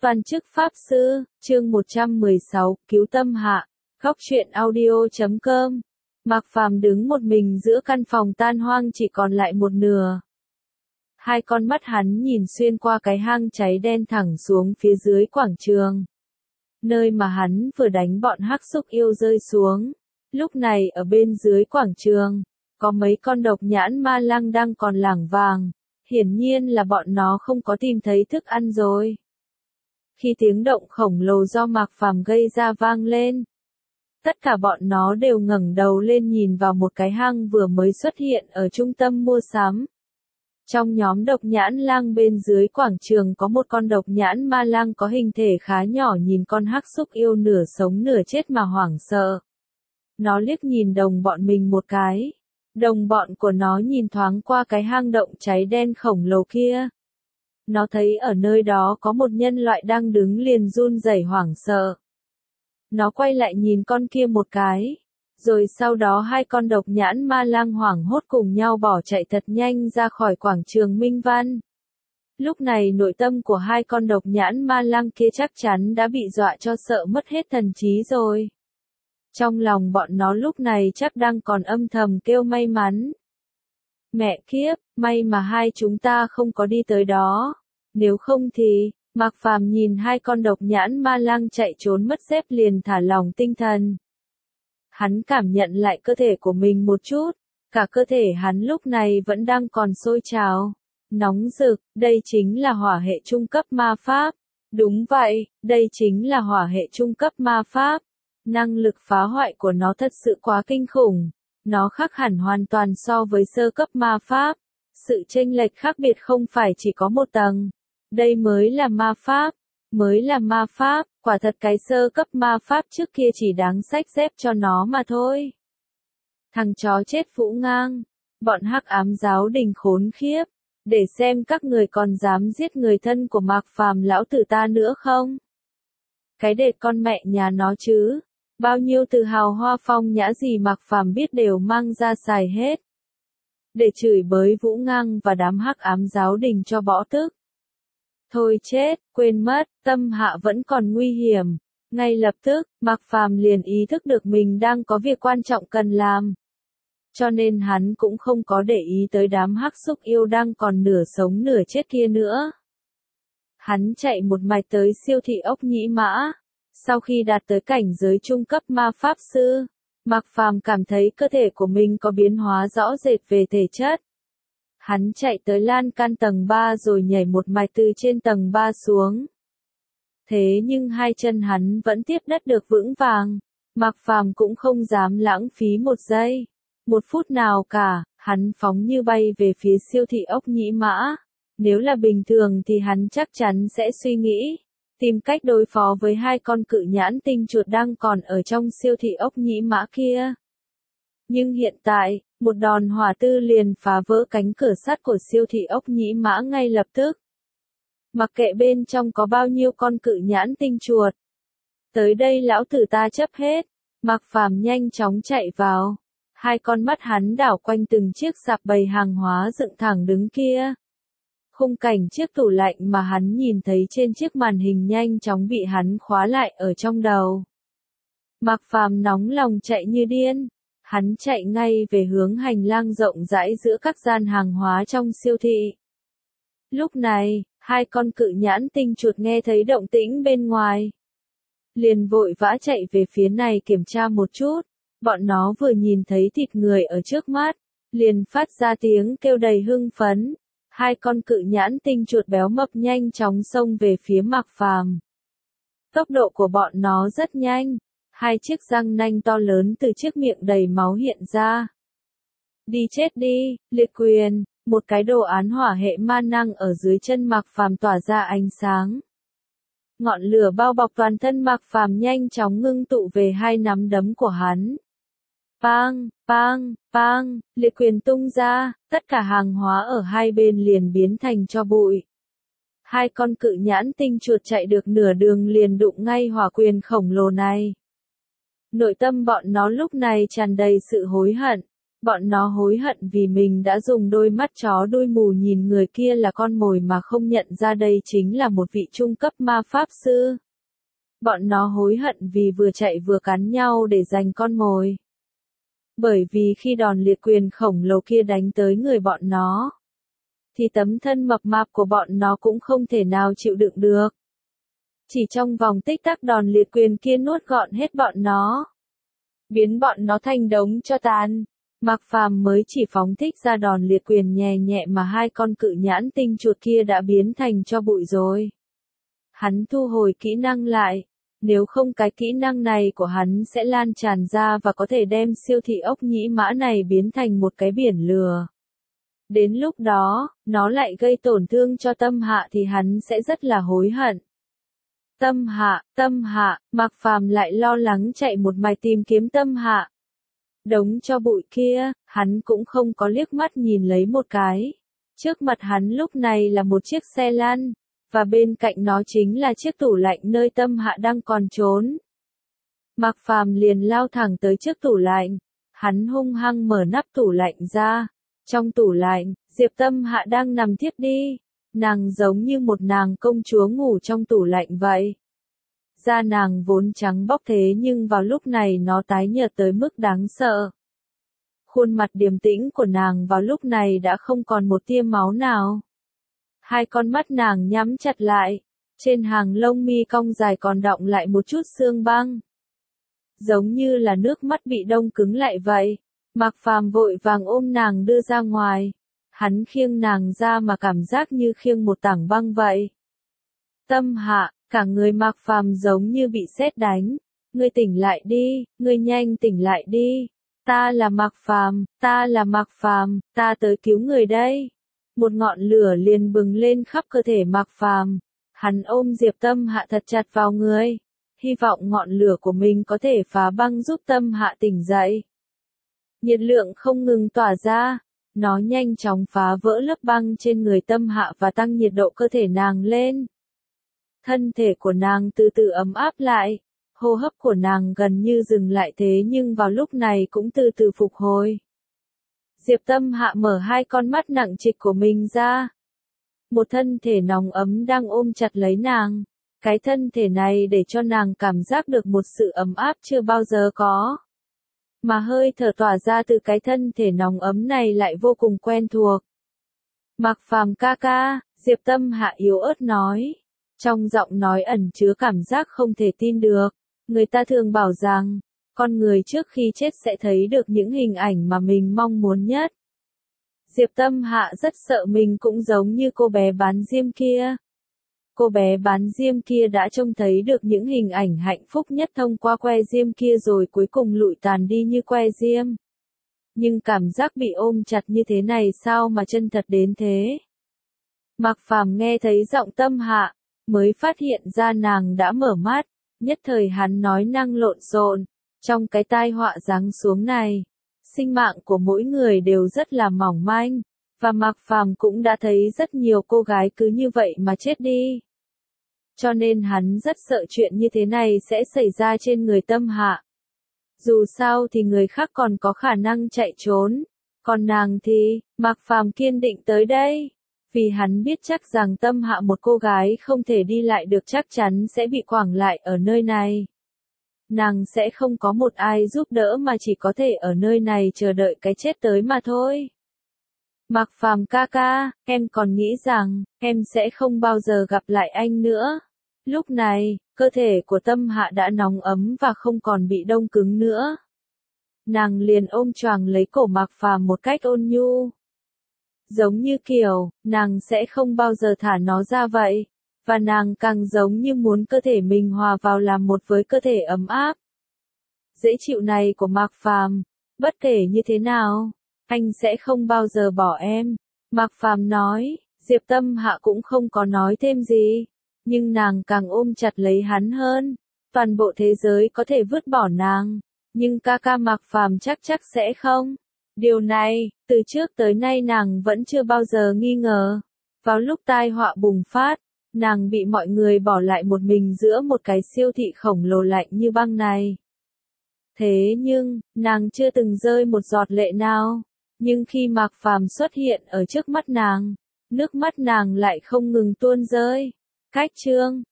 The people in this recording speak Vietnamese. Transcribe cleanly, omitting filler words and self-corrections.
Toàn chức Pháp Sư, chương 116, Cứu Tâm Hạ, Góc truyện audio.com. Mạc Phàm đứng một mình giữa căn phòng tan hoang chỉ còn lại một nửa. Hai con mắt hắn nhìn xuyên qua cái hang cháy đen thẳng xuống phía dưới quảng trường. Nơi mà hắn vừa đánh bọn hắc xúc yêu rơi xuống. Lúc này ở bên dưới quảng trường, có mấy con độc nhãn ma lăng đang còn lảng vàng. Hiển nhiên là bọn nó không có tìm thấy thức ăn rồi. Khi tiếng động khổng lồ do Mạc Phàm gây ra vang lên, tất cả bọn nó đều ngẩng đầu lên nhìn vào một cái hang vừa mới xuất hiện ở trung tâm mua sắm. Trong nhóm độc nhãn lang bên dưới quảng trường có một con độc nhãn ma lang có hình thể khá nhỏ nhìn con hắc xúc yêu nửa sống nửa chết mà hoảng sợ. Nó liếc nhìn đồng bọn mình một cái. Đồng bọn của nó nhìn thoáng qua cái hang động cháy đen khổng lồ kia. Nó thấy ở nơi đó có một nhân loại đang đứng liền run rẩy hoảng sợ. Nó quay lại nhìn con kia một cái. Rồi sau đó hai con độc nhãn ma lang hoảng hốt cùng nhau bỏ chạy thật nhanh ra khỏi quảng trường Minh Văn. Lúc này nội tâm của hai con độc nhãn ma lang kia chắc chắn đã bị dọa cho sợ mất hết thần trí rồi. Trong lòng bọn nó lúc này chắc đang còn âm thầm kêu may mắn. Mẹ kiếp, may mà hai chúng ta không có đi tới đó. Nếu không thì, Mạc Phàm nhìn hai con độc nhãn ma lang chạy trốn mất dép liền thả lỏng tinh thần. Hắn cảm nhận lại cơ thể của mình một chút, cả cơ thể hắn lúc này vẫn đang còn sôi trào, nóng rực, đây chính là hỏa hệ trung cấp ma pháp. Đúng vậy, đây chính là hỏa hệ trung cấp ma pháp. Năng lực phá hoại của nó thật sự quá kinh khủng, nó khác hẳn hoàn toàn so với sơ cấp ma pháp. Sự chênh lệch khác biệt không phải chỉ có một tầng. Đây mới là ma pháp, quả thật cái sơ cấp ma pháp trước kia chỉ đáng xách dép cho nó mà thôi. Thằng chó chết Vũ Ngang, bọn hắc ám giáo đình khốn khiếp, để xem các người còn dám giết người thân của Mạc Phàm lão tử ta nữa không? Cái đệt con mẹ nhà nó chứ, bao nhiêu từ hào hoa phong nhã gì Mạc Phàm biết đều mang ra xài hết. Để chửi bới Vũ Ngang và đám hắc ám giáo đình cho bỏ tức. Thôi chết, quên mất, tâm hạ vẫn còn nguy hiểm. Ngay lập tức, Mạc Phàm liền ý thức được mình đang có việc quan trọng cần làm. Cho nên hắn cũng không có để ý tới đám hắc xúc yêu đang còn nửa sống nửa chết kia nữa. Hắn chạy một mạch tới siêu thị ốc nhĩ mã. Sau khi đạt tới cảnh giới trung cấp ma pháp sư, Mạc Phàm cảm thấy cơ thể của mình có biến hóa rõ rệt về thể chất. Hắn chạy tới lan can tầng 3 rồi nhảy một mạch từ trên tầng 3 xuống. Thế nhưng hai chân hắn vẫn tiếp đất được vững vàng. Mạc Phàm cũng không dám lãng phí một giây, một phút nào cả, hắn phóng như bay về phía siêu thị ốc nhĩ mã. Nếu là bình thường thì hắn chắc chắn sẽ suy nghĩ, tìm cách đối phó với hai con cự nhãn tinh chuột đang còn ở trong siêu thị ốc nhĩ mã kia. Nhưng hiện tại, một đòn hỏa tư liền phá vỡ cánh cửa sắt của siêu thị ốc nhĩ mã ngay lập tức. Mặc kệ bên trong có bao nhiêu con cự nhãn tinh chuột. Tới đây lão tử ta chấp hết. Mạc Phàm nhanh chóng chạy vào. Hai con mắt hắn đảo quanh từng chiếc sạp bày hàng hóa dựng thẳng đứng kia. Khung cảnh chiếc tủ lạnh mà hắn nhìn thấy trên chiếc màn hình nhanh chóng bị hắn khóa lại ở trong đầu. Mạc Phàm nóng lòng chạy như điên. Hắn chạy ngay về hướng hành lang rộng rãi giữa các gian hàng hóa trong siêu thị. Lúc này, hai con cự nhãn tinh chuột nghe thấy động tĩnh bên ngoài. Liền vội vã chạy về phía này kiểm tra một chút. Bọn nó vừa nhìn thấy thịt người ở trước mắt, liền phát ra tiếng kêu đầy hưng phấn. Hai con cự nhãn tinh chuột béo mập nhanh chóng xông về phía Mạc Phàm. Tốc độ của bọn nó rất nhanh. Hai chiếc răng nanh to lớn từ chiếc miệng đầy máu hiện ra. Đi chết đi, liệt quyền, một cái đồ án hỏa hệ ma năng ở dưới chân Mạc Phàm tỏa ra ánh sáng. Ngọn lửa bao bọc toàn thân Mạc Phàm nhanh chóng ngưng tụ về hai nắm đấm của hắn. Pang, pang, pang, liệt quyền tung ra, tất cả hàng hóa ở hai bên liền biến thành tro bụi. Hai con cự nhãn tinh chuột chạy được nửa đường liền đụng ngay hỏa quyền khổng lồ này. Nội tâm bọn nó lúc này tràn đầy sự hối hận. Bọn nó hối hận vì mình đã dùng đôi mắt chó đuôi mù nhìn người kia là con mồi mà không nhận ra đây chính là một vị trung cấp ma pháp sư. Bọn nó hối hận vì vừa chạy vừa cắn nhau để giành con mồi. Bởi vì khi đòn liệt quyền khổng lồ kia đánh tới người bọn nó, thì tấm thân mập mạp của bọn nó cũng không thể nào chịu đựng được. Chỉ trong vòng tích tắc đòn liệt quyền kia nuốt gọn hết bọn nó, biến bọn nó thành đống tro tàn. Mạc Phàm mới chỉ phóng thích ra đòn liệt quyền nhẹ nhẹ mà hai con cự nhãn tinh chuột kia đã biến thành tro bụi rồi. Hắn thu hồi kỹ năng lại, nếu không cái kỹ năng này của hắn sẽ lan tràn ra và có thể đem siêu thị ốc nhĩ mã này biến thành một cái biển lửa. Đến lúc đó, nó lại gây tổn thương cho Tâm Hạ thì hắn sẽ rất là hối hận. Tâm Hạ, Mạc Phàm lại lo lắng chạy một mạch tìm kiếm Tâm Hạ. Đống cho bụi kia, hắn cũng không có liếc mắt nhìn lấy một cái. Trước mặt hắn lúc này là một chiếc xe lăn, và bên cạnh nó chính là chiếc tủ lạnh nơi Tâm Hạ đang còn trốn. Mạc Phàm liền lao thẳng tới trước tủ lạnh, hắn hung hăng mở nắp tủ lạnh ra. Trong tủ lạnh, Diệp Tâm Hạ đang nằm thiếp đi, nàng giống như một nàng công chúa ngủ trong tủ lạnh vậy. Da nàng vốn trắng bóc thế nhưng vào lúc này nó tái nhợt tới mức đáng sợ. Khuôn mặt điềm tĩnh của nàng vào lúc này đã không còn một tia máu nào. Hai con mắt nàng nhắm chặt lại, trên hàng lông mi cong dài còn đọng lại một chút sương băng. Giống như là nước mắt bị đông cứng lại vậy. Mạc Phàm vội vàng ôm nàng đưa ra ngoài. Hắn khiêng nàng ra mà cảm giác như khiêng một tảng băng vậy. Tâm Hạ, cả người Mạc Phàm giống như bị sét đánh. Ngươi tỉnh lại đi, ngươi nhanh tỉnh lại đi. Ta là Mạc Phàm, ta tới cứu người đây. Một ngọn lửa liền bừng lên khắp cơ thể Mạc Phàm. Hắn ôm Diệp Tâm Hạ thật chặt vào người. Hy vọng ngọn lửa của mình có thể phá băng giúp Tâm Hạ tỉnh dậy. Nhiệt lượng không ngừng tỏa ra, nó nhanh chóng phá vỡ lớp băng trên người Tâm Hạ và tăng nhiệt độ cơ thể nàng lên. Thân thể của nàng từ từ ấm áp lại, hô hấp của nàng gần như dừng lại thế nhưng vào lúc này cũng từ từ phục hồi. Diệp Tâm Hạ mở hai con mắt nặng trịch của mình ra. Một thân thể nóng ấm đang ôm chặt lấy nàng. Cái thân thể này để cho nàng cảm giác được một sự ấm áp chưa bao giờ có. Mà hơi thở tỏa ra từ cái thân thể nóng ấm này lại vô cùng quen thuộc. Mạc Phàm ca ca, Diệp Tâm Hạ yếu ớt nói. Trong giọng nói ẩn chứa cảm giác không thể tin được. Người ta thường bảo rằng, con người trước khi chết sẽ thấy được những hình ảnh mà mình mong muốn nhất. Diệp Tâm Hạ rất sợ mình cũng giống như cô bé bán diêm kia. Cô bé bán diêm kia đã trông thấy được những hình ảnh hạnh phúc nhất thông qua que diêm kia rồi cuối cùng lụi tàn đi như que diêm. Nhưng cảm giác bị ôm chặt như thế này sao mà chân thật đến thế? Mạc Phàm nghe thấy giọng Tâm Hạ, mới phát hiện ra nàng đã mở mắt, nhất thời hắn nói năng lộn xộn, trong cái tai họa giáng xuống này, sinh mạng của mỗi người đều rất là mỏng manh. Và Mạc Phàm cũng đã thấy rất nhiều cô gái cứ như vậy mà chết đi. Cho nên hắn rất sợ chuyện như thế này sẽ xảy ra trên người Tâm Hạ. Dù sao thì người khác còn có khả năng chạy trốn. Còn nàng thì, Mạc Phàm kiên định tới đây. Vì hắn biết chắc rằng Tâm Hạ một cô gái không thể đi lại được chắc chắn sẽ bị quẳng lại ở nơi này. Nàng sẽ không có một ai giúp đỡ mà chỉ có thể ở nơi này chờ đợi cái chết tới mà thôi. Mạc Phàm ca ca, em còn nghĩ rằng, em sẽ không bao giờ gặp lại anh nữa. Lúc này, cơ thể của Tâm Hạ đã nóng ấm và không còn bị đông cứng nữa. Nàng liền ôm choàng lấy cổ Mạc Phàm một cách ôn nhu. Giống như kiểu, nàng sẽ không bao giờ thả nó ra vậy. Và nàng càng giống như muốn cơ thể mình hòa vào làm một với cơ thể ấm áp, dễ chịu này của Mạc Phàm. Bất kể như thế nào, anh sẽ không bao giờ bỏ em. Mạc Phàm nói, Diệp Tâm Hạ cũng không có nói thêm gì. Nhưng nàng càng ôm chặt lấy hắn hơn. Toàn bộ thế giới có thể vứt bỏ nàng. Nhưng ca ca Mạc Phàm chắc sẽ không. Điều này, từ trước tới nay nàng vẫn chưa bao giờ nghi ngờ. Vào lúc tai họa bùng phát, nàng bị mọi người bỏ lại một mình giữa một cái siêu thị khổng lồ lạnh như băng này. Thế nhưng, nàng chưa từng rơi một giọt lệ nào. Nhưng khi Mạc Phàm xuất hiện ở trước mắt nàng, nước mắt nàng lại không ngừng tuôn rơi. Cách chương